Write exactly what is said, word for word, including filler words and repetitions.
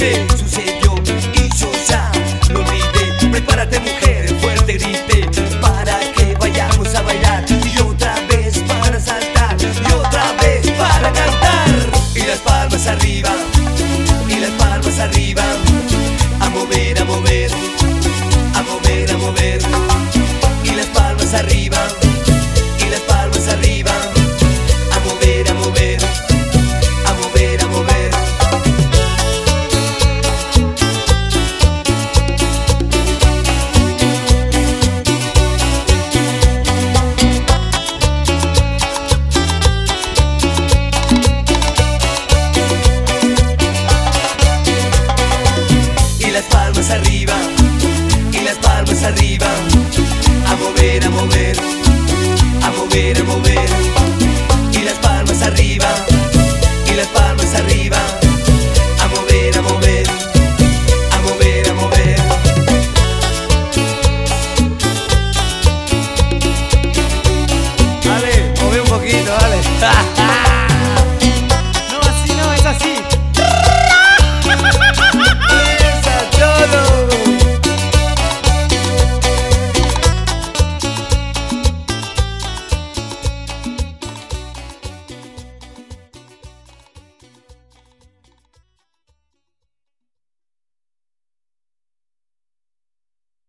noche sucedió y yo ya lo olvidé. Prepárate, mujer, fuerte grité, para que vayamos a bailar, y otra vez para saltar, y otra vez para cantar. Y las palmas arriba, y las palmas arriba, a mover, a mover, a mover, a mover. Y las palmas arriba, y las palmas arriba, a mover, a mover, a mover, a mover. Y las palmas arriba, y las palmas arriba, a mover, a mover, a mover, a mover. Y las palmas arriba, y las palmas arriba, a mover, a mover, a mover, a mover. Dale, mueve un poquito, dale.